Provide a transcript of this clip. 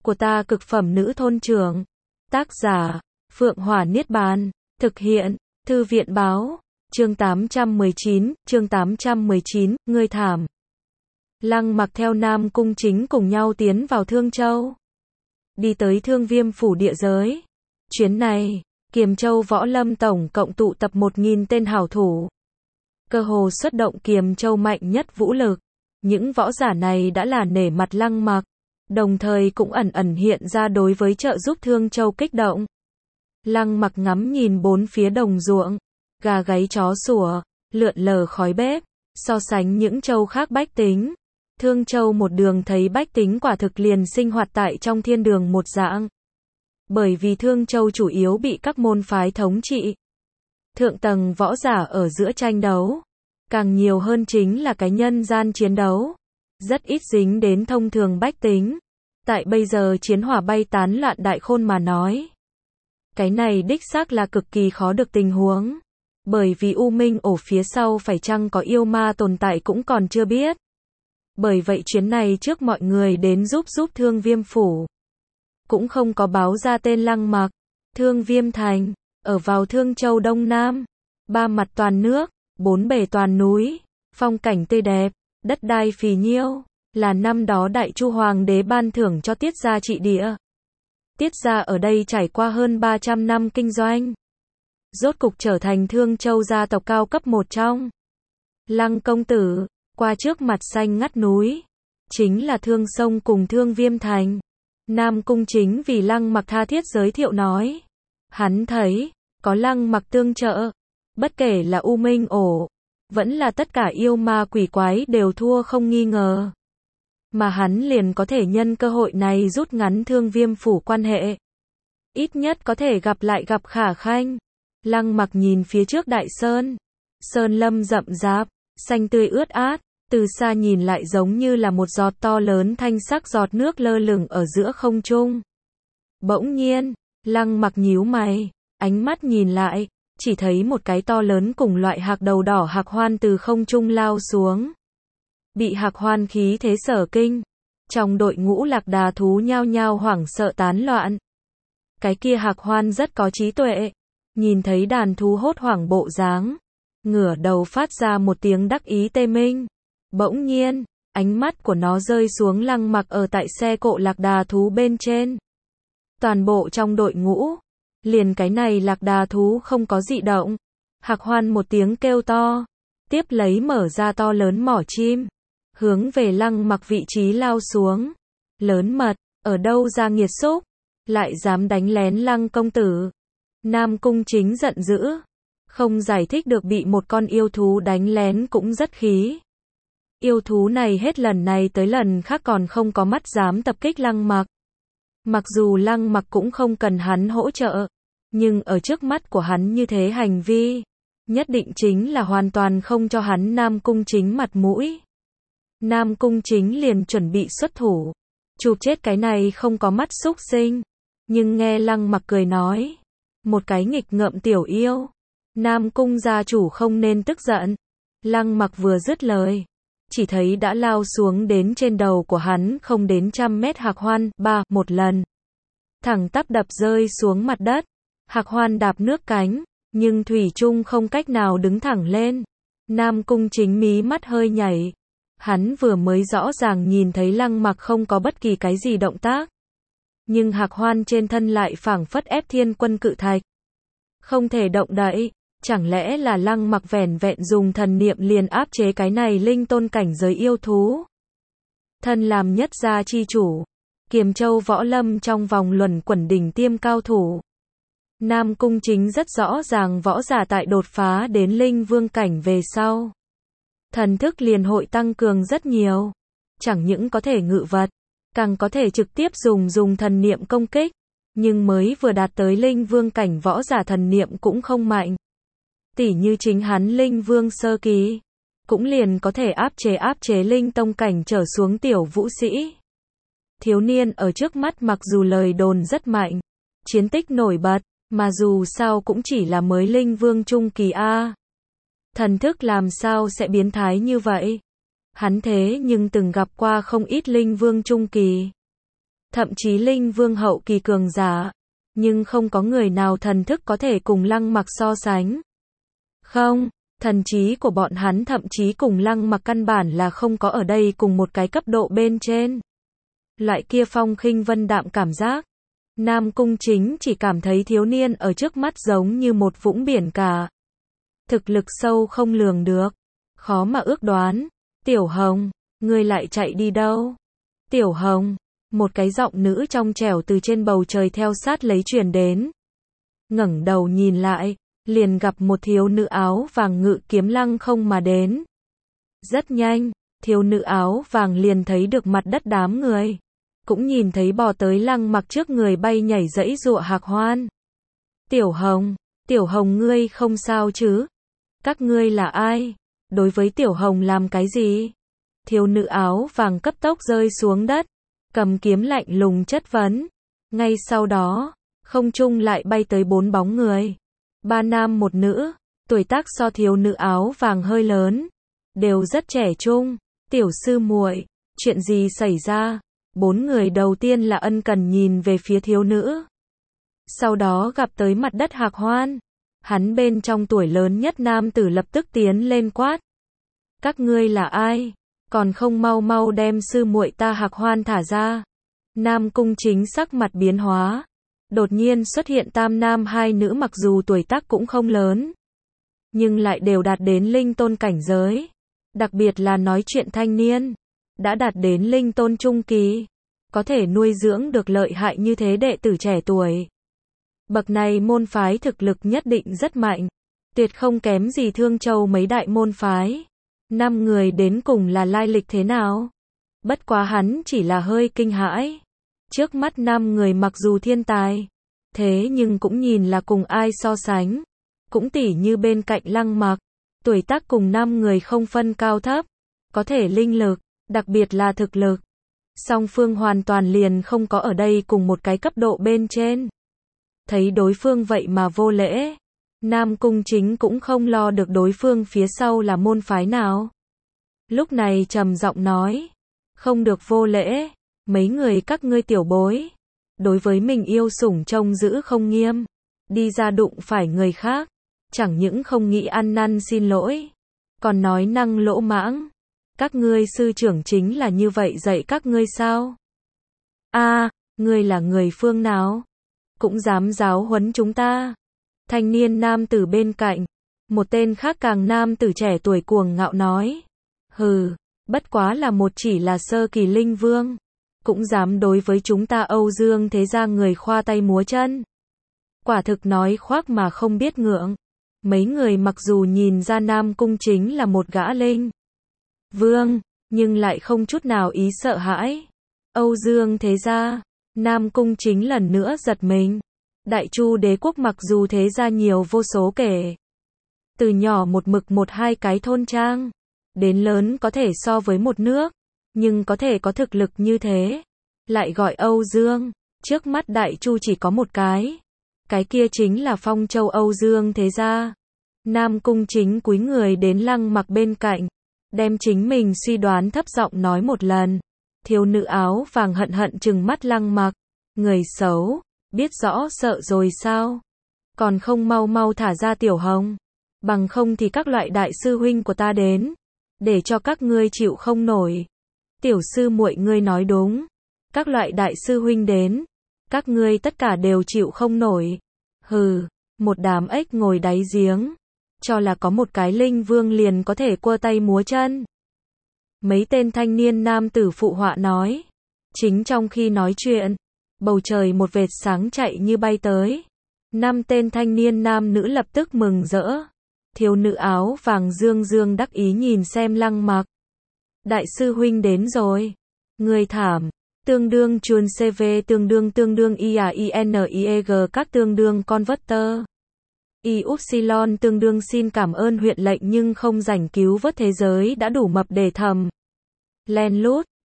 của ta cực phẩm nữ thôn trưởng. Tác giả, Phượng Hỏa Niết Bàn. Thực hiện, Thư viện báo. Chương 819, ngươi thảm. Lăng Mặc theo Nam Cung Chính cùng nhau tiến vào Thương Châu. Đi tới Thương Viêm phủ địa giới. Chuyến này, Kiềm Châu Võ Lâm tổng cộng tụ tập 1.000 tên hảo thủ. Cơ hồ xuất động Kiềm Châu mạnh nhất vũ lực. Những võ giả này đã là nể mặt Lăng Mặc, đồng thời cũng ẩn ẩn hiện ra đối với trợ giúp Thương Châu kích động. Lăng Mặc ngắm nhìn bốn phía đồng ruộng, gà gáy chó sủa, lượn lờ khói bếp, so sánh những châu khác bách tính. Thương Châu một đường thấy bách tính quả thực liền sinh hoạt tại trong thiên đường một dạng. Bởi vì Thương Châu chủ yếu bị các môn phái thống trị. Thượng tầng võ giả ở giữa tranh đấu. Càng nhiều hơn chính là cái nhân gian chiến đấu. Rất ít dính đến thông thường bách tính. Tại bây giờ chiến hỏa bay tán loạn đại khôn mà nói. Cái này đích xác là cực kỳ khó được tình huống. Bởi vì U Minh ổ phía sau phải chăng có yêu ma tồn tại cũng còn chưa biết. Bởi vậy chuyến này trước mọi người đến giúp Thương Viêm phủ. Cũng không có báo ra tên Lăng Mặc. Thương Viêm thành, ở vào Thương Châu Đông Nam. Ba mặt toàn nước, bốn bề toàn núi, phong cảnh tươi đẹp, đất đai phì nhiêu, là năm đó Đại Chu Hoàng đế ban thưởng cho Tiết gia trị địa. Tiết gia ở đây trải qua hơn 300 năm kinh doanh. Rốt cục trở thành Thương Châu gia tộc cao cấp một trong. Lăng công tử, qua trước mặt xanh ngắt núi, chính là Thương Sông cùng Thương Viêm thành. Nam Cung Chính vì Lăng Mặc tha thiết giới thiệu nói. Hắn thấy, có Lăng Mặc tương trợ, bất kể là U Minh ổ, vẫn là tất cả yêu ma quỷ quái đều thua không nghi ngờ. Mà hắn liền có thể nhân cơ hội này rút ngắn Thương Viêm phủ quan hệ. Ít nhất có thể gặp Khả Khanh. Lăng Mặc nhìn phía trước đại sơn. Sơn lâm rậm rạp, xanh tươi ướt át, từ xa nhìn lại giống như là một giọt to lớn thanh sắc giọt nước lơ lửng ở giữa không trung. Bỗng nhiên, Lăng Mặc nhíu mày, ánh mắt nhìn lại, chỉ thấy một cái to lớn cùng loại hạc đầu đỏ hạc hoan từ không trung lao xuống. Bị hạc hoan khí thế sở kinh, trong đội ngũ lạc đà thú nhao nhao hoảng sợ tán loạn. Cái kia hạc hoan rất có trí tuệ, nhìn thấy đàn thú hốt hoảng bộ dáng, ngửa đầu phát ra một tiếng đắc ý tê minh. Bỗng nhiên, ánh mắt của nó rơi xuống Lăng Mặc ở tại xe cộ lạc đà thú bên trên. Toàn bộ trong đội ngũ, liền cái này lạc đà thú không có dị động. Hạc hoan một tiếng kêu to, tiếp lấy mở ra to lớn mỏ chim, hướng về Lăng Mặc vị trí lao xuống. Lớn mật, ở đâu ra nghiệt xúc, lại dám đánh lén Lăng công tử. Nam Cung Chính giận dữ, không giải thích được bị một con yêu thú đánh lén cũng rất khí. Yêu thú này hết lần này tới lần khác còn không có mắt dám tập kích Lăng Mặc. Mặc dù Lăng Mặc cũng không cần hắn hỗ trợ, nhưng ở trước mắt của hắn như thế hành vi, nhất định chính là hoàn toàn không cho hắn Nam Cung Chính mặt mũi. Nam Cung Chính liền chuẩn bị xuất thủ, chụp chết cái này không có mắt xúc sinh. Nhưng nghe Lăng Mặc cười nói, một cái nghịch ngợm tiểu yêu, Nam Cung gia chủ không nên tức giận. Lăng Mặc vừa dứt lời, chỉ thấy đã lao xuống đến trên đầu của hắn không đến 100 mét hạc hoan, một lần. Thẳng tắp đập rơi xuống mặt đất. Hạc hoan đạp nước cánh, nhưng thủy chung không cách nào đứng thẳng lên. Nam Cung Chính mí mắt hơi nhảy. Hắn vừa mới rõ ràng nhìn thấy Lăng Mặc không có bất kỳ cái gì động tác. Nhưng hạc hoan trên thân lại phảng phất ép thiên quân cự thạch. Không thể động đậy. Chẳng lẽ là Lăng Mặc vẻn vẹn dùng thần niệm liền áp chế cái này linh tôn cảnh giới yêu thú? Thân làm nhất gia chi chủ, Kiềm Châu Võ Lâm trong vòng luẩn quẩn đỉnh tiêm cao thủ. Nam Cung Chính rất rõ ràng võ giả tại đột phá đến linh vương cảnh về sau. Thần thức liền hội tăng cường rất nhiều. Chẳng những có thể ngự vật, càng có thể trực tiếp dùng thần niệm công kích. Nhưng mới vừa đạt tới linh vương cảnh võ giả thần niệm cũng không mạnh. Tỉ như chính hắn linh vương sơ kỳ, cũng liền có thể áp chế linh tông cảnh trở xuống tiểu vũ sĩ. Thiếu niên ở trước mắt mặc dù lời đồn rất mạnh, chiến tích nổi bật, mà dù sao cũng chỉ là mới linh vương trung kỳ a. Thần thức làm sao sẽ biến thái như vậy? Hắn thế nhưng từng gặp qua không ít linh vương trung kỳ. thậm chí linh vương hậu kỳ cường giả, nhưng không có người nào thần thức có thể cùng Lăng Mặc so sánh. Không, thần trí của bọn hắn thậm chí cùng Lăng Mặc căn bản là không có ở đây cùng một cái cấp độ bên trên. Loại kia phong khinh vân đạm cảm giác, Nam Cung Chính chỉ cảm thấy thiếu niên ở trước mắt giống như một vũng biển cả. Thực lực sâu không lường được, khó mà ước đoán. Tiểu Hồng, ngươi lại chạy đi đâu? Tiểu Hồng, một cái giọng nữ trong trẻo từ trên bầu trời theo sát lấy truyền đến. Ngẩng đầu nhìn lại, liền gặp một thiếu nữ áo vàng ngự kiếm lăng không mà đến. Rất nhanh, thiếu nữ áo vàng liền thấy được mặt đất đám người, cũng nhìn thấy bò tới Lăng Mặc trước người bay nhảy giãy giụa Hạc Hoan. Tiểu Hồng ngươi không sao chứ? Các ngươi là ai? Đối với Tiểu Hồng làm cái gì? Thiếu nữ áo vàng cấp tốc rơi xuống đất, cầm kiếm lạnh lùng chất vấn. Ngay sau đó, không trung lại bay tới 4 bóng người. 3 nam 1 nữ, tuổi tác so thiếu nữ áo vàng hơi lớn, đều rất trẻ trung. Tiểu sư muội, chuyện gì xảy ra? 4 người đầu tiên là ân cần nhìn về phía thiếu nữ. Sau đó gặp tới mặt đất Hạc Hoan. Hắn bên trong tuổi lớn nhất nam tử lập tức tiến lên quát. Các ngươi là ai? Còn không mau mau đem sư muội ta Hạc Hoan thả ra. Nam Cung Chính sắc mặt biến hóa. Đột nhiên xuất hiện tam nam 2 nữ mặc dù tuổi tác cũng không lớn, nhưng lại đều đạt đến linh tôn cảnh giới. Đặc biệt là nói chuyện thanh niên, đã đạt đến linh tôn trung kỳ, có thể nuôi dưỡng được lợi hại như thế đệ tử trẻ tuổi. Bậc này môn phái thực lực nhất định rất mạnh, tuyệt không kém gì Thương Châu mấy đại môn phái. 5 người đến cùng là lai lịch thế nào? Bất quá hắn chỉ là hơi kinh hãi. Trước mắt 5 người mặc dù thiên tài, thế nhưng cũng nhìn là cùng ai so sánh. Cũng tỉ như bên cạnh Lăng Mặc, tuổi tác cùng 5 người không phân cao thấp, có thể linh lực, đặc biệt là thực lực. Song phương hoàn toàn liền không có ở đây cùng một cái cấp độ bên trên. Thấy đối phương vậy mà vô lễ, Nam Cung Chính cũng không lo được đối phương phía sau là môn phái nào. Lúc này trầm giọng nói, không được vô lễ, mấy người các ngươi tiểu bối, đối với mình yêu sủng trông giữ không nghiêm, đi ra đụng phải người khác, chẳng những không nghĩ ăn năn xin lỗi, còn nói năng lỗ mãng. Các ngươi sư trưởng chính là như vậy dạy các ngươi sao? Ngươi là người phương nào? Cũng dám giáo huấn chúng ta? Thanh niên nam tử bên cạnh, một tên khác càng nam tử trẻ tuổi cuồng ngạo nói. Hừ, bất quá là một chỉ là sơ kỳ linh vương, cũng dám đối với chúng ta Âu Dương thế gia người khoa tay múa chân. Quả thực nói khoác mà không biết ngượng. Mấy người mặc dù nhìn ra Nam Cung Chính là một gã linh vương, nhưng lại không chút nào ý sợ hãi. Âu Dương thế gia, Nam Cung Chính lần nữa giật mình. Đại Chu đế quốc mặc dù thế gia nhiều vô số kể, từ nhỏ một mực 1-2 cái thôn trang, đến lớn có thể so với một nước, nhưng có thể có thực lực như thế, lại gọi Âu Dương. Trước mắt Đại Chu chỉ có một cái kia chính là Phong Châu Âu Dương thế gia. Nam Cung Chính cúi người đến Lăng Mặc bên cạnh, đem chính mình suy đoán thấp giọng nói một lần. Thiếu nữ áo vàng hận hận trừng mắt Lăng Mặc, người xấu, biết rõ sợ rồi sao? Còn không mau mau thả ra Tiểu Hồng, bằng không thì các loại đại sư huynh của ta đến, để cho các ngươi chịu không nổi. Tiểu sư muội ngươi nói đúng, các loại đại sư huynh đến, các ngươi tất cả đều chịu không nổi. Hừ, một đám ếch ngồi đáy giếng, cho là có một cái linh vương liền có thể quơ tay múa chân. Mấy tên thanh niên nam tử phụ họa nói. Chính trong khi nói chuyện, bầu trời một vệt sáng chạy như bay tới. 5 tên thanh niên nam nữ lập tức mừng rỡ. Thiếu nữ áo vàng dương dương đắc ý nhìn xem Lăng Mặc. Đại sư huynh đến rồi. Người thảm. Tương đương chuồn CV tương đương IAINIEG các tương đương converter. Y-upsilon tương đương xin cảm ơn huyện lệnh nhưng không rảnh cứu vớt thế giới đã đủ mập để thầm. Len lút.